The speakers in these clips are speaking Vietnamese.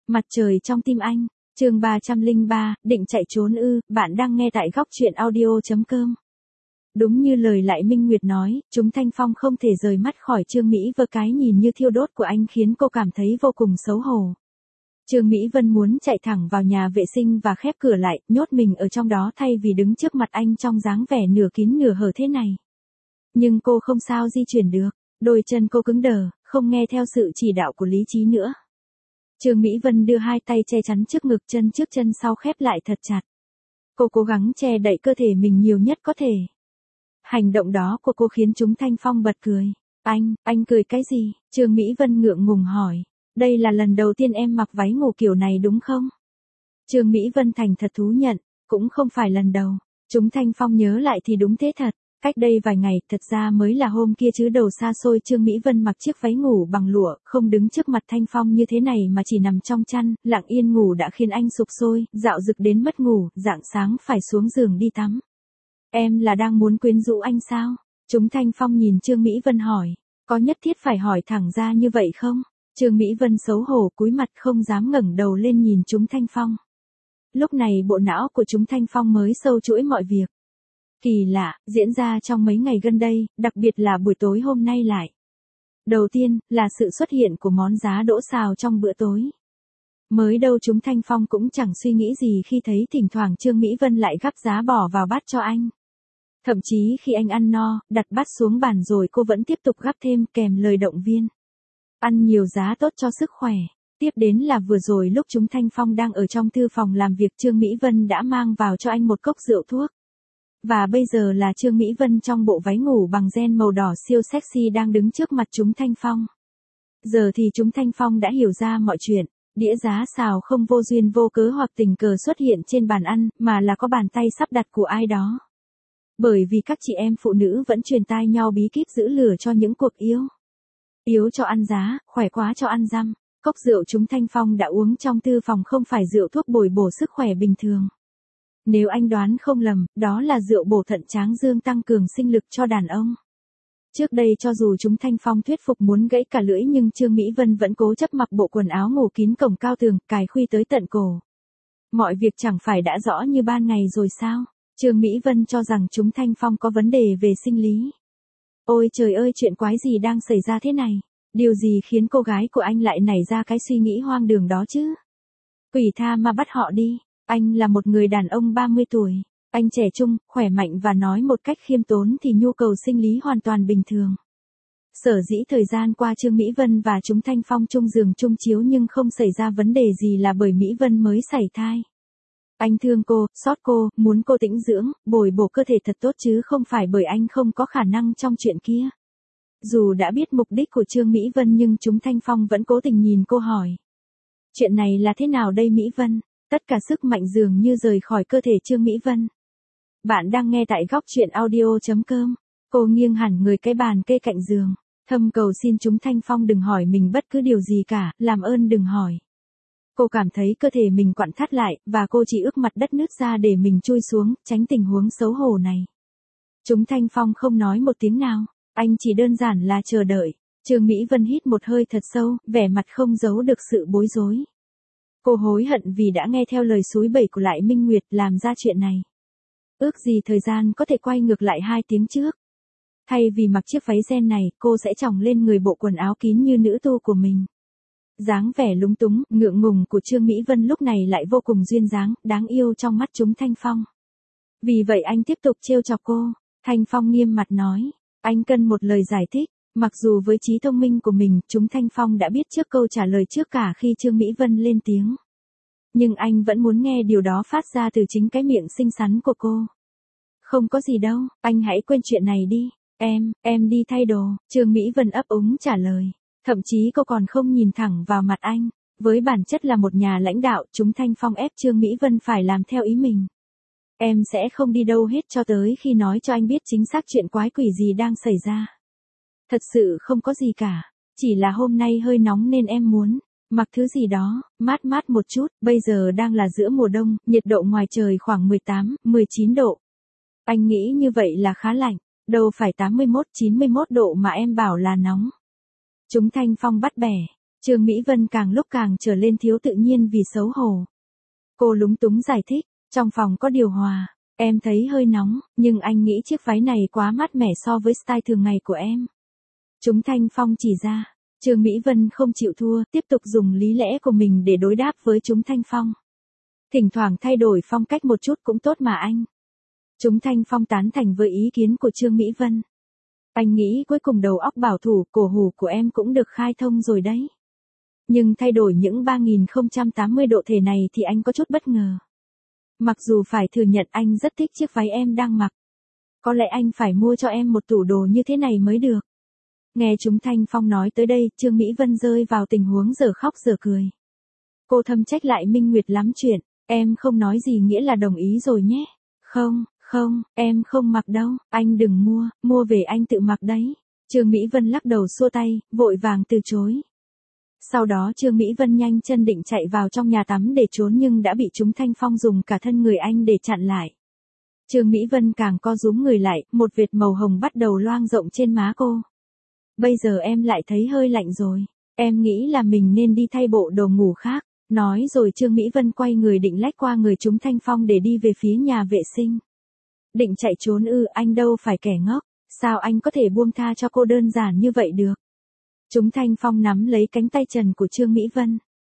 Mặt trời trong tim anh, chương 303, định chạy trốn ư, bạn đang nghe tại góc truyện audio.com. Đúng như lời Lại Minh Nguyệt nói, chúng Thanh Phong không thể rời mắt khỏi Trương Mỹ Vân, cái nhìn như thiêu đốt của anh khiến cô cảm thấy vô cùng xấu hổ. Trương Mỹ Vân muốn chạy thẳng vào nhà vệ sinh và khép cửa lại, nhốt mình ở trong đó thay vì đứng trước mặt anh trong dáng vẻ nửa kín nửa hở thế này. Nhưng cô không sao di chuyển được, đôi chân cô cứng đờ, không nghe theo sự chỉ đạo của lý trí nữa. Trương Mỹ Vân đưa hai tay che chắn trước ngực, chân trước chân sau khép lại thật chặt. Cô cố gắng che đậy cơ thể mình nhiều nhất có thể. Hành động đó của cô khiến chúng Thanh Phong bật cười. Anh cười cái gì? Trương Mỹ Vân ngượng ngùng hỏi. Đây là lần đầu tiên em mặc váy ngủ kiểu này đúng không? Trương Mỹ Vân thành thật thú nhận, cũng không phải lần đầu. Chúng Thanh Phong nhớ lại thì đúng thế thật. Cách đây vài ngày, thật ra mới là hôm kia chứ đầu xa xôi Trương Mỹ Vân mặc chiếc váy ngủ bằng lụa, không đứng trước mặt Thanh Phong như thế này mà chỉ nằm trong chăn, lặng yên ngủ đã khiến anh sụp sôi, dạo dực đến mất ngủ, rạng sáng phải xuống giường đi tắm. Em là đang muốn quyến rũ anh sao? Chúng Thanh Phong nhìn Trương Mỹ Vân hỏi, có nhất thiết phải hỏi thẳng ra như vậy không? Trương Mỹ Vân xấu hổ cúi mặt không dám ngẩng đầu lên nhìn chúng Thanh Phong. Lúc này bộ não của chúng Thanh Phong mới sâu chuỗi mọi việc. Kỳ lạ, diễn ra trong mấy ngày gần đây, đặc biệt là buổi tối hôm nay lại. Đầu tiên, là sự xuất hiện của món giá đỗ xào trong bữa tối. Mới đâu chúng Thanh Phong cũng chẳng suy nghĩ gì khi thấy thỉnh thoảng Trương Mỹ Vân lại gắp giá bỏ vào bát cho anh. Thậm chí khi anh ăn no, đặt bát xuống bàn rồi cô vẫn tiếp tục gắp thêm kèm lời động viên. Ăn nhiều giá tốt cho sức khỏe. Tiếp đến là vừa rồi lúc chúng Thanh Phong đang ở trong thư phòng làm việc, Trương Mỹ Vân đã mang vào cho anh một cốc rượu thuốc. Và bây giờ là Trương Mỹ Vân trong bộ váy ngủ bằng ren màu đỏ siêu sexy đang đứng trước mặt chúng Thanh Phong. Giờ thì chúng Thanh Phong đã hiểu ra mọi chuyện, đĩa giá xào không vô duyên vô cớ hoặc tình cờ xuất hiện trên bàn ăn, mà là có bàn tay sắp đặt của ai đó. Bởi vì các chị em phụ nữ vẫn truyền tai nhau bí kíp giữ lửa cho những cuộc yếu. Yếu cho ăn giá, khỏe quá cho ăn dăm. Cốc rượu chúng Thanh Phong đã uống trong thư phòng không phải rượu thuốc bồi bổ sức khỏe bình thường. Nếu anh đoán không lầm, đó là rượu bổ thận tráng dương tăng cường sinh lực cho đàn ông. Trước đây cho dù chúng Thanh Phong thuyết phục muốn gãy cả lưỡi nhưng Trương Mỹ Vân vẫn cố chấp mặc bộ quần áo ngủ kín cổng cao tường, cài khuy tới tận cổ. Mọi việc chẳng phải đã rõ như ban ngày rồi sao? Trương Mỹ Vân cho rằng chúng Thanh Phong có vấn đề về sinh lý. Ôi trời ơi, chuyện quái gì đang xảy ra thế này? Điều gì khiến cô gái của anh lại nảy ra cái suy nghĩ hoang đường đó chứ? Quỷ tha mà bắt họ đi. Anh là một người đàn ông 30 tuổi. Anh trẻ trung, khỏe mạnh và nói một cách khiêm tốn thì nhu cầu sinh lý hoàn toàn bình thường. Sở dĩ thời gian qua Trương Mỹ Vân và chúng Thanh Phong chung giường chung chiếu nhưng không xảy ra vấn đề gì là bởi Mỹ Vân mới sảy thai. Anh thương cô, xót cô, muốn cô tĩnh dưỡng, bồi bổ cơ thể thật tốt chứ không phải bởi anh không có khả năng trong chuyện kia. Dù đã biết mục đích của Trương Mỹ Vân nhưng chúng Thanh Phong vẫn cố tình nhìn cô hỏi. Chuyện này là thế nào đây Mỹ Vân? Tất cả sức mạnh dường như rời khỏi cơ thể Trương Mỹ Vân. Bạn đang nghe tại góc truyện audio.com. Cô nghiêng hẳn người cái bàn kê cạnh giường. Thầm cầu xin chúng Thanh Phong đừng hỏi mình bất cứ điều gì cả, làm ơn đừng hỏi. Cô cảm thấy cơ thể mình quặn thắt lại, và cô chỉ ước mặt đất nứt ra để mình chui xuống, tránh tình huống xấu hổ này. Chúng Thanh Phong không nói một tiếng nào, anh chỉ đơn giản là chờ đợi. Trương Mỹ Vân hít một hơi thật sâu, vẻ mặt không giấu được sự bối rối. Cô hối hận vì đã nghe theo lời xúi bẩy của Lại Minh Nguyệt làm ra chuyện này. Ước gì thời gian có thể quay ngược lại 2 tiếng trước. Thay vì mặc chiếc váy ren này, cô sẽ chòng lên người bộ quần áo kín như nữ tu của mình. Dáng vẻ lúng túng, ngượng ngùng của Trương Mỹ Vân lúc này lại vô cùng duyên dáng, đáng yêu trong mắt chúng Thanh Phong. Vì vậy anh tiếp tục trêu chọc cô. Thanh Phong nghiêm mặt nói, anh cần một lời giải thích. Mặc dù với trí thông minh của mình, chúng Thanh Phong đã biết trước câu trả lời trước cả khi Trương Mỹ Vân lên tiếng. Nhưng anh vẫn muốn nghe điều đó phát ra từ chính cái miệng xinh xắn của cô. Không có gì đâu, anh hãy quên chuyện này đi. Em đi thay đồ, Trương Mỹ Vân ấp úng trả lời. Thậm chí cô còn không nhìn thẳng vào mặt anh. Với bản chất là một nhà lãnh đạo, chúng Thanh Phong ép Trương Mỹ Vân phải làm theo ý mình. Em sẽ không đi đâu hết cho tới khi nói cho anh biết chính xác chuyện quái quỷ gì đang xảy ra. Thật sự không có gì cả, chỉ là hôm nay hơi nóng nên em muốn mặc thứ gì đó, mát mát một chút, bây giờ đang là giữa mùa đông, nhiệt độ ngoài trời khoảng 18, 19 độ. Anh nghĩ như vậy là khá lạnh, đâu phải 81, 91 độ mà em bảo là nóng. Chúng Thanh Phong bắt bẻ, Trương Mỹ Vân càng lúc càng trở lên thiếu tự nhiên vì xấu hổ. Cô lúng túng giải thích, trong phòng có điều hòa, em thấy hơi nóng, nhưng anh nghĩ chiếc váy này quá mát mẻ so với style thường ngày của em. Chúng Thanh Phong chỉ ra, Trương Mỹ Vân không chịu thua, tiếp tục dùng lý lẽ của mình để đối đáp với chúng Thanh Phong. Thỉnh thoảng thay đổi phong cách một chút cũng tốt mà anh. Chúng Thanh Phong tán thành với ý kiến của Trương Mỹ Vân. Anh nghĩ cuối cùng đầu óc bảo thủ cổ hủ của em cũng được khai thông rồi đấy. Nhưng thay đổi những 3080 độ thể này thì anh có chút bất ngờ. Mặc dù phải thừa nhận anh rất thích chiếc váy em đang mặc. Có lẽ anh phải mua cho em một tủ đồ như thế này mới được. Nghe chúng Thanh Phong nói tới đây, Trương Mỹ Vân rơi vào tình huống giờ khóc giờ cười. Cô thầm trách lại Minh Nguyệt lắm chuyện, em không nói gì nghĩa là đồng ý rồi nhé. Không, em không mặc đâu, anh đừng mua về anh tự mặc đấy. Trương Mỹ Vân lắc đầu xua tay, vội vàng từ chối. Sau đó Trương Mỹ Vân nhanh chân định chạy vào trong nhà tắm để trốn nhưng đã bị chúng Thanh Phong dùng cả thân người anh để chặn lại. Trương Mỹ Vân càng co rúm người lại, một vệt màu hồng bắt đầu loang rộng trên má cô. Bây giờ em lại thấy hơi lạnh rồi, em nghĩ là mình nên đi thay bộ đồ ngủ khác. Nói rồi Trương Mỹ Vân quay người định lách qua người chúng Thanh Phong để đi về phía nhà vệ sinh. Định chạy trốn ư? Anh đâu phải kẻ ngốc, sao anh có thể buông tha cho cô đơn giản như vậy được? Chúng Thanh Phong nắm lấy cánh tay trần của Trương Mỹ Vân.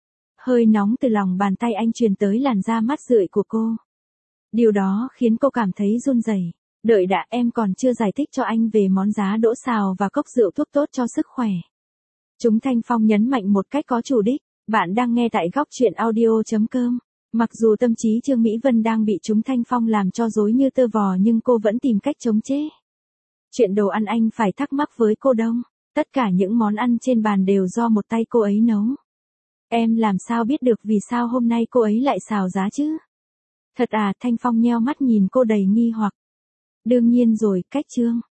Hơi nóng từ lòng bàn tay anh truyền tới làn da mát rượi của cô. Điều đó khiến cô cảm thấy run rẩy. Đợi đã, em còn chưa giải thích cho anh về món giá đỗ xào và cốc rượu thuốc tốt cho sức khỏe. Chúng Thanh Phong nhấn mạnh một cách có chủ đích. Bạn đang nghe tại góc truyện audio.com. Mặc dù tâm trí Trương Mỹ Vân đang bị chúng Thanh Phong làm cho rối như tơ vò nhưng cô vẫn tìm cách chống chế. Chuyện đồ ăn anh phải thắc mắc với cô Đông. Tất cả những món ăn trên bàn đều do một tay cô ấy nấu. Em làm sao biết được vì sao hôm nay cô ấy lại xào giá chứ? Thật à? Thanh Phong nheo mắt nhìn cô đầy nghi hoặc. Đương nhiên rồi, cách Trương